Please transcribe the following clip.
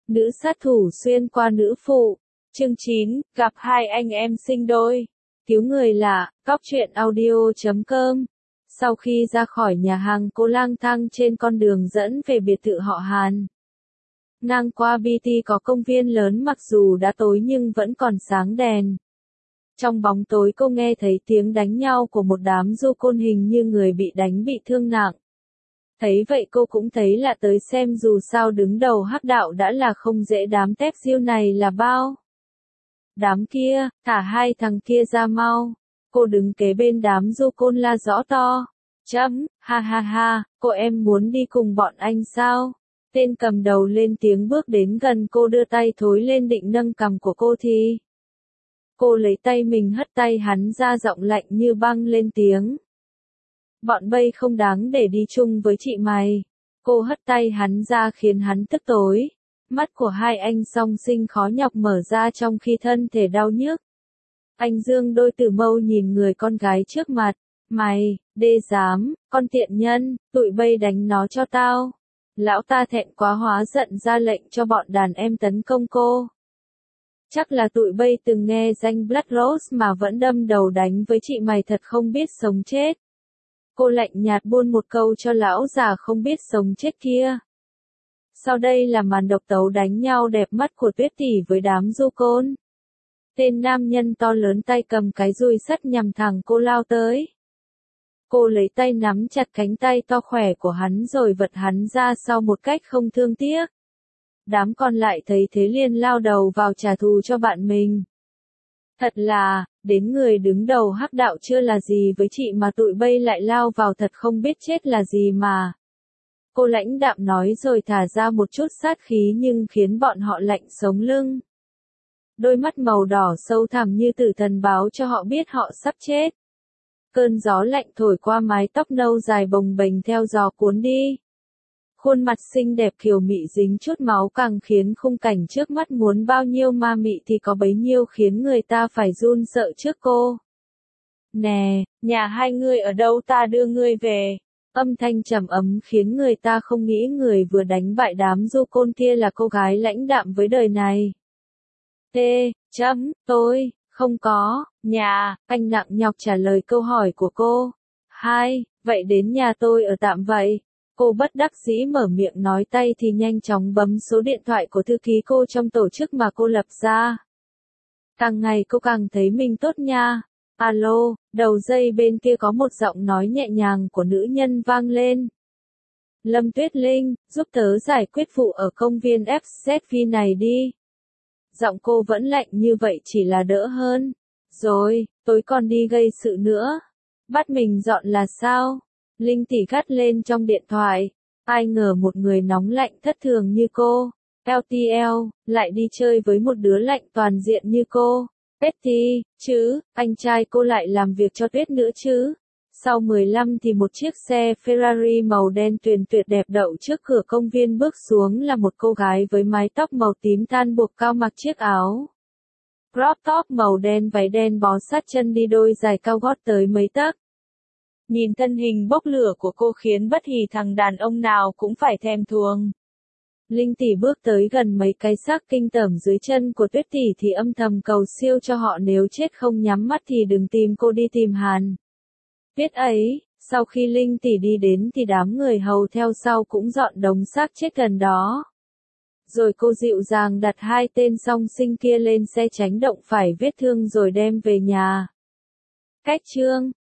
Nữ sát thủ xuyên qua nữ phụ. Chương 9, gặp hai anh em sinh đôi. Cứu người lạ, cóc truyện audio.com. Sau khi ra khỏi nhà hàng cô lang thang trên con đường dẫn về biệt thự họ Hàn. Ngang qua BT có công viên lớn mặc dù đã tối nhưng vẫn còn sáng đèn. Trong bóng tối cô nghe thấy tiếng đánh nhau của một đám du côn hình như người bị đánh bị thương nặng. Thấy vậy cô cũng thấy lạ tới xem dù sao đứng đầu hắc đạo đã là không dễ đám tép diêu này là bao. Đám kia, thả hai thằng kia ra mau. Cô đứng kế bên đám du côn la rõ to. Ha ha ha, cô em muốn đi cùng bọn anh sao? Tên cầm đầu lên tiếng bước đến gần cô đưa tay thối lên định nâng cằm của cô thì. Cô lấy tay mình hất tay hắn ra giọng lạnh như băng lên tiếng. Bọn bay không đáng để đi chung với chị mày. Cô hất tay hắn ra khiến hắn tức tối. Mắt của hai anh song sinh khó nhọc mở ra trong khi thân thể đau nhức. Anh dương đôi tử mâu nhìn người con gái trước mặt. Mày, đê dám, con tiện nhân, tụi bay đánh nó cho tao. Lão ta thẹn quá hóa giận ra lệnh cho bọn đàn em tấn công cô. Chắc là tụi bay từng nghe danh Blood Rose mà vẫn đâm đầu đánh với chị mày thật không biết sống chết. Cô lạnh nhạt buôn một câu cho lão già không biết sống chết kia. Sau đây là màn độc tấu đánh nhau đẹp mắt của Tuyết tỷ với đám du côn. Tên nam nhân to lớn tay cầm cái dùi sắt nhằm thẳng cô lao tới. Cô lấy tay nắm chặt cánh tay to khỏe của hắn rồi vật hắn ra sau một cách không thương tiếc. Đám còn lại thấy thế liền lao đầu vào trả thù cho bạn mình. Thật là, đến người đứng đầu hắc đạo chưa là gì với chị mà tụi bay lại lao vào thật không biết chết là gì mà. Cô lãnh đạm nói rồi thả ra một chút sát khí nhưng khiến bọn họ lạnh sống lưng. Đôi mắt màu đỏ sâu thẳm như tử thần báo cho họ biết họ sắp chết. Cơn gió lạnh thổi qua mái tóc nâu dài bồng bềnh theo gió cuốn đi. Khuôn mặt xinh đẹp kiều mị dính chút máu càng khiến khung cảnh trước mắt muốn bao nhiêu ma mị thì có bấy nhiêu khiến người ta phải run sợ trước cô. Nè, nhà hai ngươi ở đâu ta đưa ngươi về. Âm thanh trầm ấm khiến người ta không nghĩ người vừa đánh bại đám du côn kia là cô gái lãnh đạm với đời này. Tôi, không có, nhà, anh nặng nhọc trả lời câu hỏi của cô. Hai, vậy đến nhà tôi ở tạm vậy. Cô bất đắc dĩ mở miệng nói tay thì nhanh chóng bấm số điện thoại của thư ký cô trong tổ chức mà cô lập ra. Càng ngày cô càng thấy mình tốt nha. Alo, đầu dây bên kia có một giọng nói nhẹ nhàng của nữ nhân vang lên. Lâm Tuyết Linh, giúp tớ giải quyết vụ ở công viên FZV này đi. Giọng cô vẫn lạnh như vậy chỉ là đỡ hơn. Rồi, tối còn đi gây sự nữa. Bắt mình dọn là sao? Linh tỷ gắt lên trong điện thoại. Ai ngờ một người nóng lạnh thất thường như cô, LTL, lại đi chơi với một đứa lạnh toàn diện như cô. Betty, chứ, anh trai cô lại làm việc cho Tuyết nữa chứ. Sau 15 thì một chiếc xe Ferrari màu đen tuyền tuyệt đẹp đậu trước cửa công viên bước xuống là một cô gái với mái tóc màu tím than buộc cao mặc chiếc áo crop top màu đen váy đen bó sát chân đi đôi giày cao gót tới mấy tấc. Nhìn thân hình bốc lửa của cô khiến bất kỳ thằng đàn ông nào cũng phải thèm thuồng. Linh tỷ bước tới gần mấy cái xác kinh tởm dưới chân của Tuyết tỷ thì âm thầm cầu siêu cho họ nếu chết không nhắm mắt thì đừng tìm cô đi tìm Hàn. Biết ấy, sau khi Linh tỷ đi đến thì đám người hầu theo sau cũng dọn đống xác chết gần đó. Rồi cô dịu dàng đặt hai tên song sinh kia lên xe tránh động phải vết thương rồi đem về nhà. Cách chương